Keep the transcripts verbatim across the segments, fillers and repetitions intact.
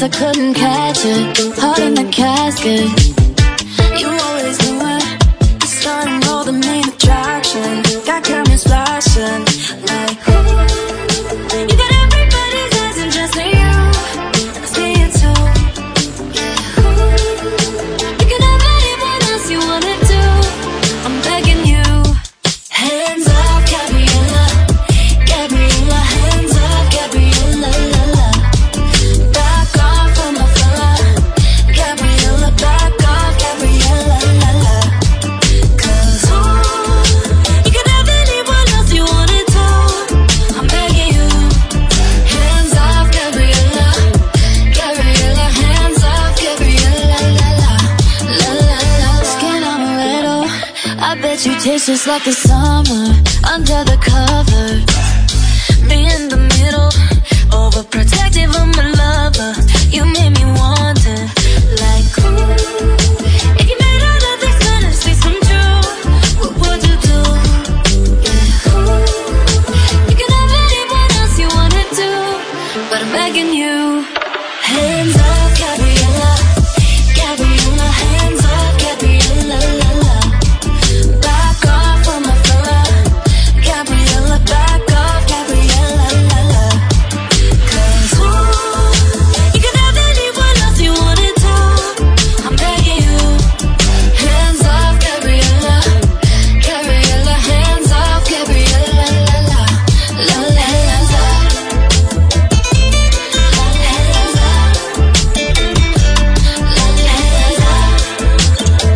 I couldn't catch it. Heart in the casket. You always knew it. The sun more the main attraction. Got cameras flashing like ooh. You got everybody's eyes and just me you. It's me and two. Yeah, ooh. You can have anyone else you wanna do. I'm begging you. Hands up, Gabriella. Gabriella, hands up, Gabriella, la la. Back off from my fella. Gabriella, back off, Gabriella, la la. Cause ooh, you can have anyone else you wanna do. I'm begging you. Hands off, Gabriella. Gabriella, hands off, Gabriella, la la. La la la. Skin on a little. I bet you taste just like the summer under the covers. Me in the middle, overprotective of my lover. You made me want it, like ooh. If you made all of these fantasies come true, what would you do? Yeah, ooh. You can have anyone else you wanna do, but I'm begging you. Hands up, Gabriella. Gabriella, hands up, Gabriella, la la. Back off from my fella. Gabriella, back off, Gabriella, la la. Cause ooh, you can have anyone else you wanna do. I'm begging you. Hands off, Gabriella. Gabriella, hands off, Gabriella, la la. La la, hands up. Hands up. La la, hands up.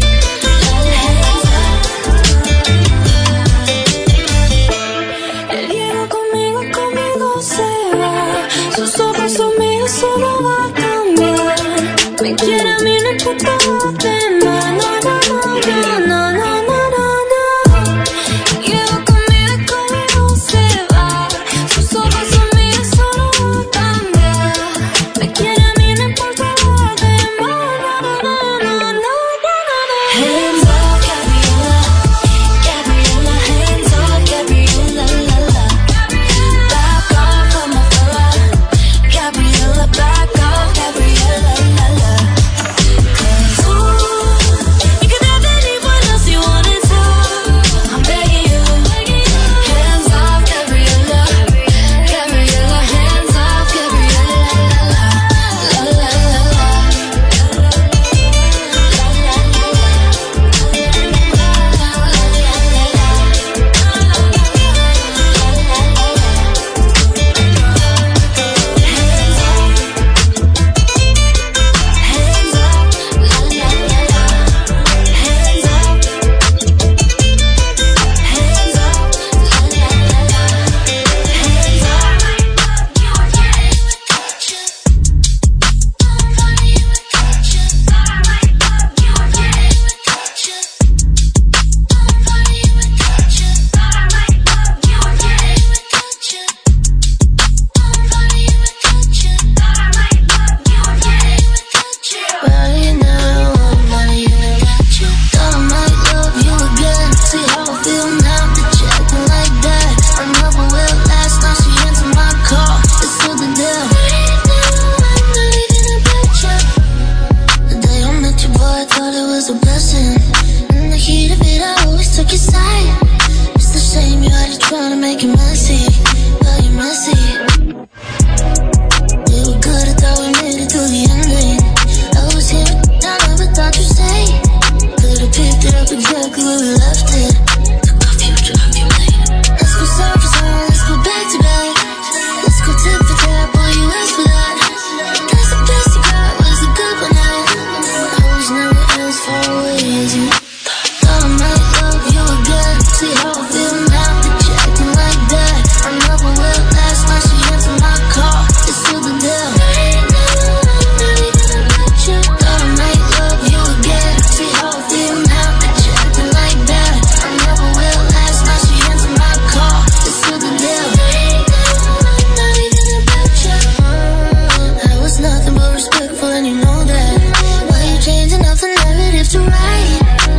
El hielo conmigo, conmigo se va. Sus ojos son míos, eso no va a cambiar. Me quiere a mí, no importa lo demás. No, no, no, no, no, no, no, no. El hielo conmigo, conmigo se va. Sus ojos son míos, eso no va a cambiar. Me quiere a mí, no importa lo demás. No, no, no, no, no, no, no. Hands up, Gabriella. Gabriella, hands up, Gabriella, la la. Back off from my fella. Gabriella, back off, Gabriella, la la. Cause ooh, you can have anyone else you wanna do. I'm begging you. Hands off, Gabriella. Gabriella, hands off, Gabriella, la la. La la la la. Well, you know I'm not even got you. Thought I might love you again. See how I feel now that you're acting like that. I never will last. Now she answered my call. It's still the deal. I'm not even about you. The day I met you, boy, I thought it was a blessing. In the heat of it, I always took your side. It's the shame you had to try to make it messy, but you're messy. We were good, I thought we made it to the ending. I was here, I never thought you'd say. Could've picked it up exactly where we left it. Took off you, drop you late. Let's go surface on, let's go back to back. Let's go tip for tap, boy, you asked for that. Guess the best you got was a good one night. I was never as far away as you thought. I might love you again. See how I feel now that you're acting like that. I never will last. Now she answered my call. It's still the deal. Thought I might love you again. See how I feel now that you're acting like that. I never will last. Now she answered my call. It's still the deal. I was nothing but respectful, and you know that. Why you changing up the narrative to right?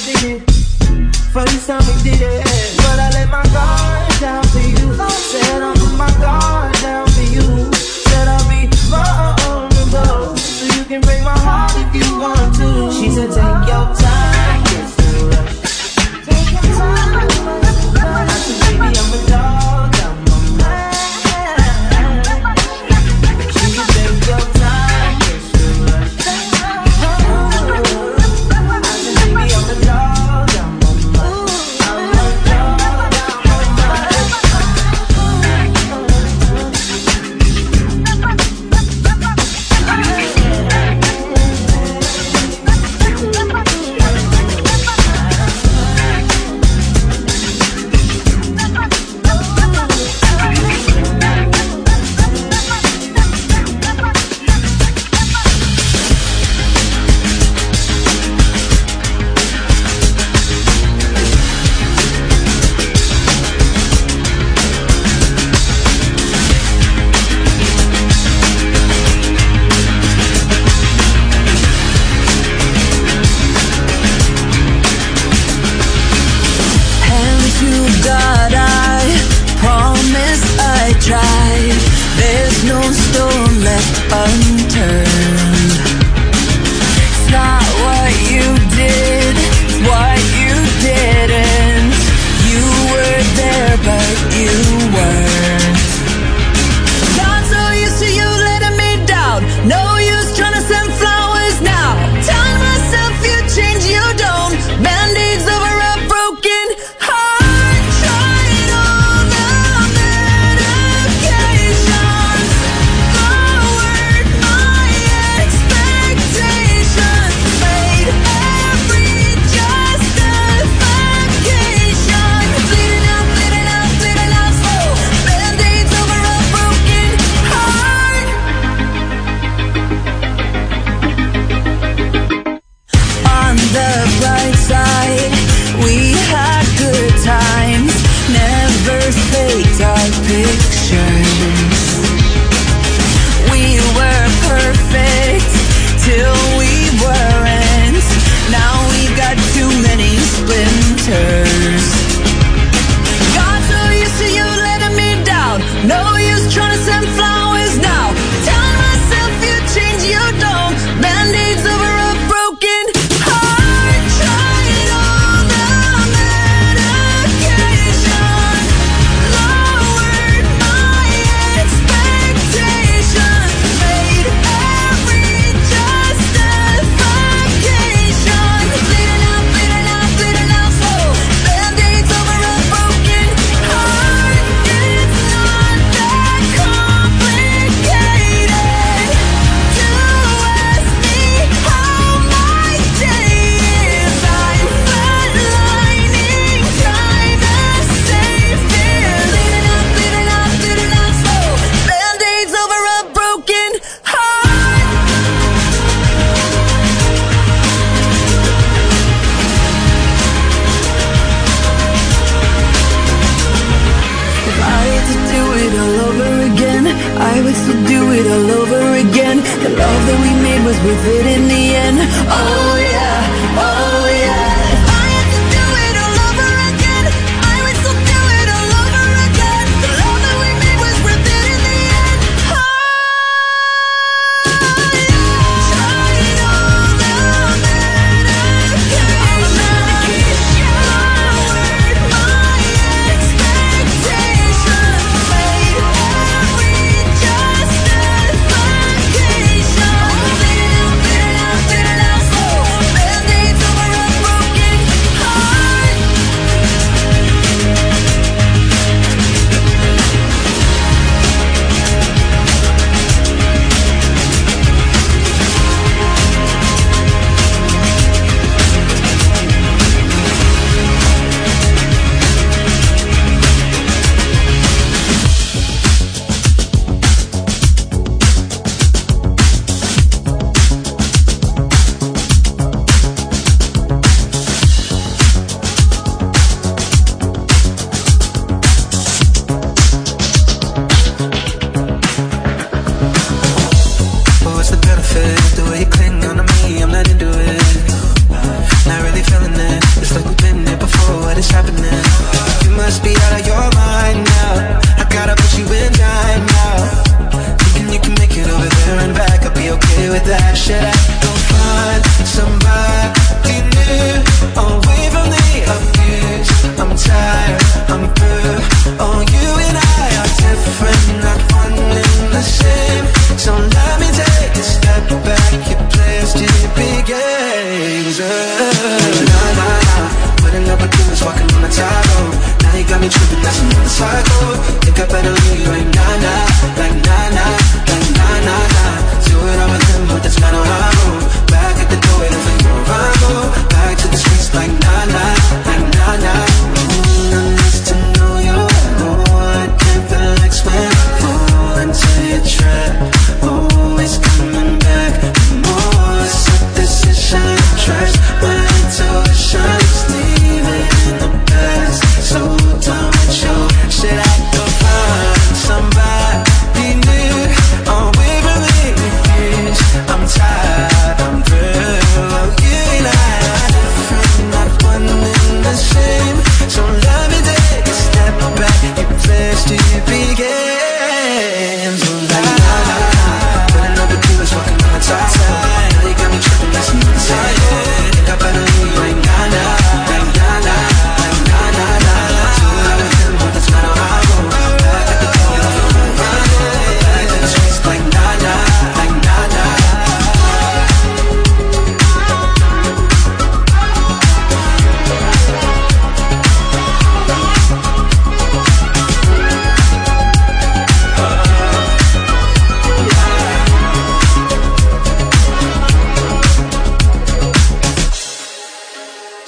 did it. First time we did it, but I let my guard down for you. Said I'll put my guard down for you. Said I'll be vulnerable, so you can break my heart if you want to. She said take your time, yes to rush. Take your time, I said baby I'm a dog, I'm a man. She said take your time, yes to rush. I said baby I'm a dog, I'm a man. I'm a dog, I'm a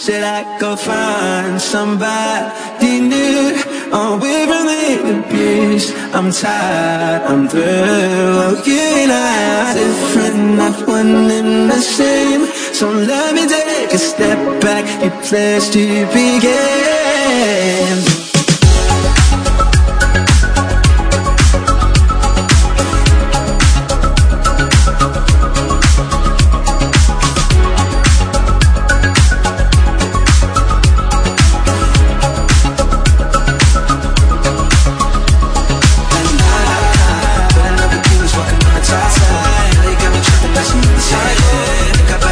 Said I go find somebody new, away from the abuse. I'm tired, I'm through. You and I are different, not one and the same. So let me take a step back, your place to begin.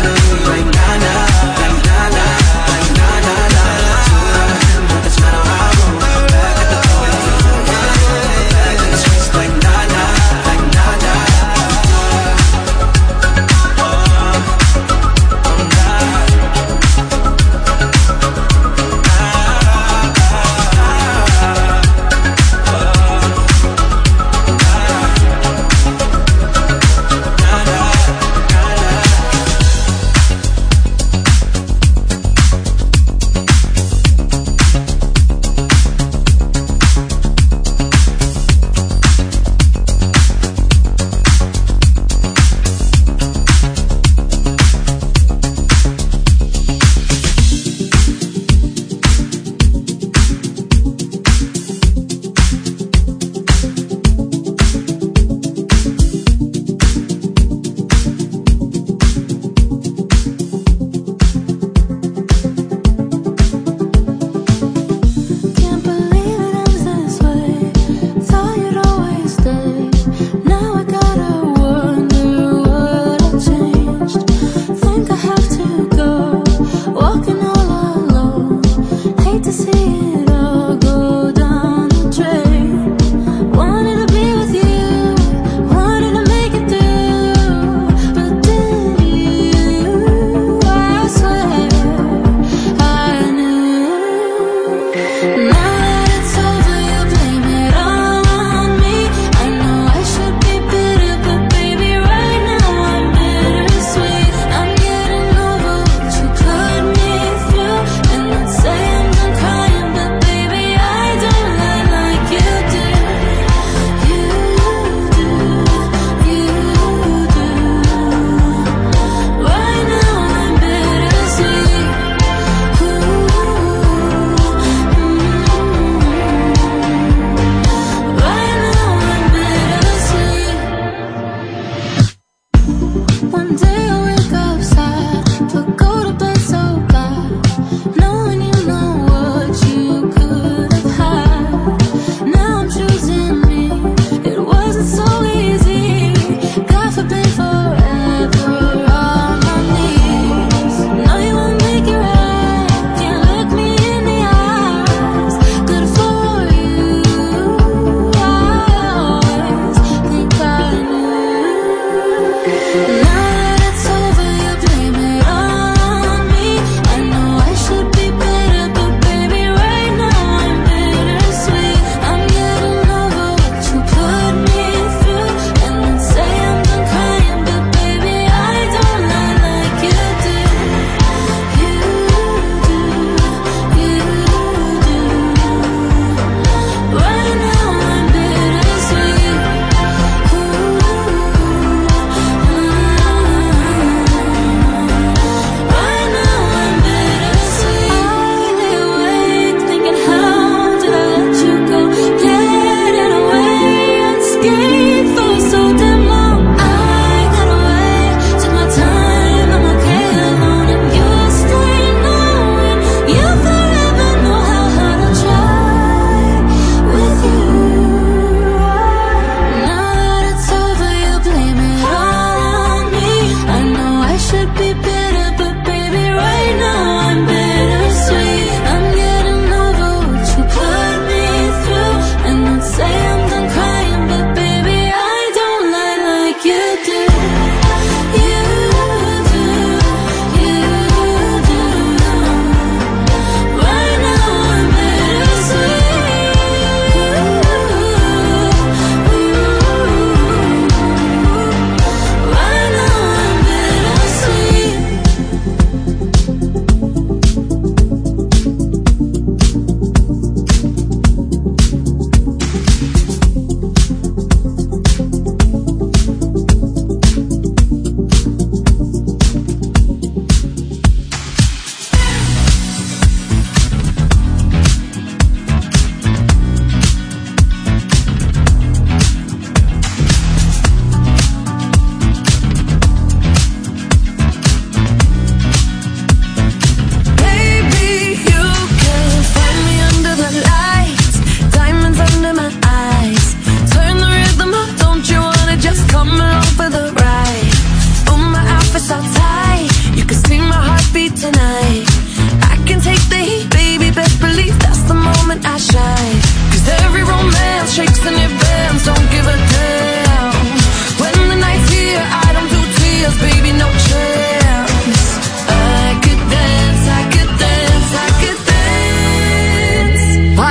Like, nah, nah, like, nah, nah, nah. Two of them, that's not how I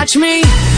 touch me.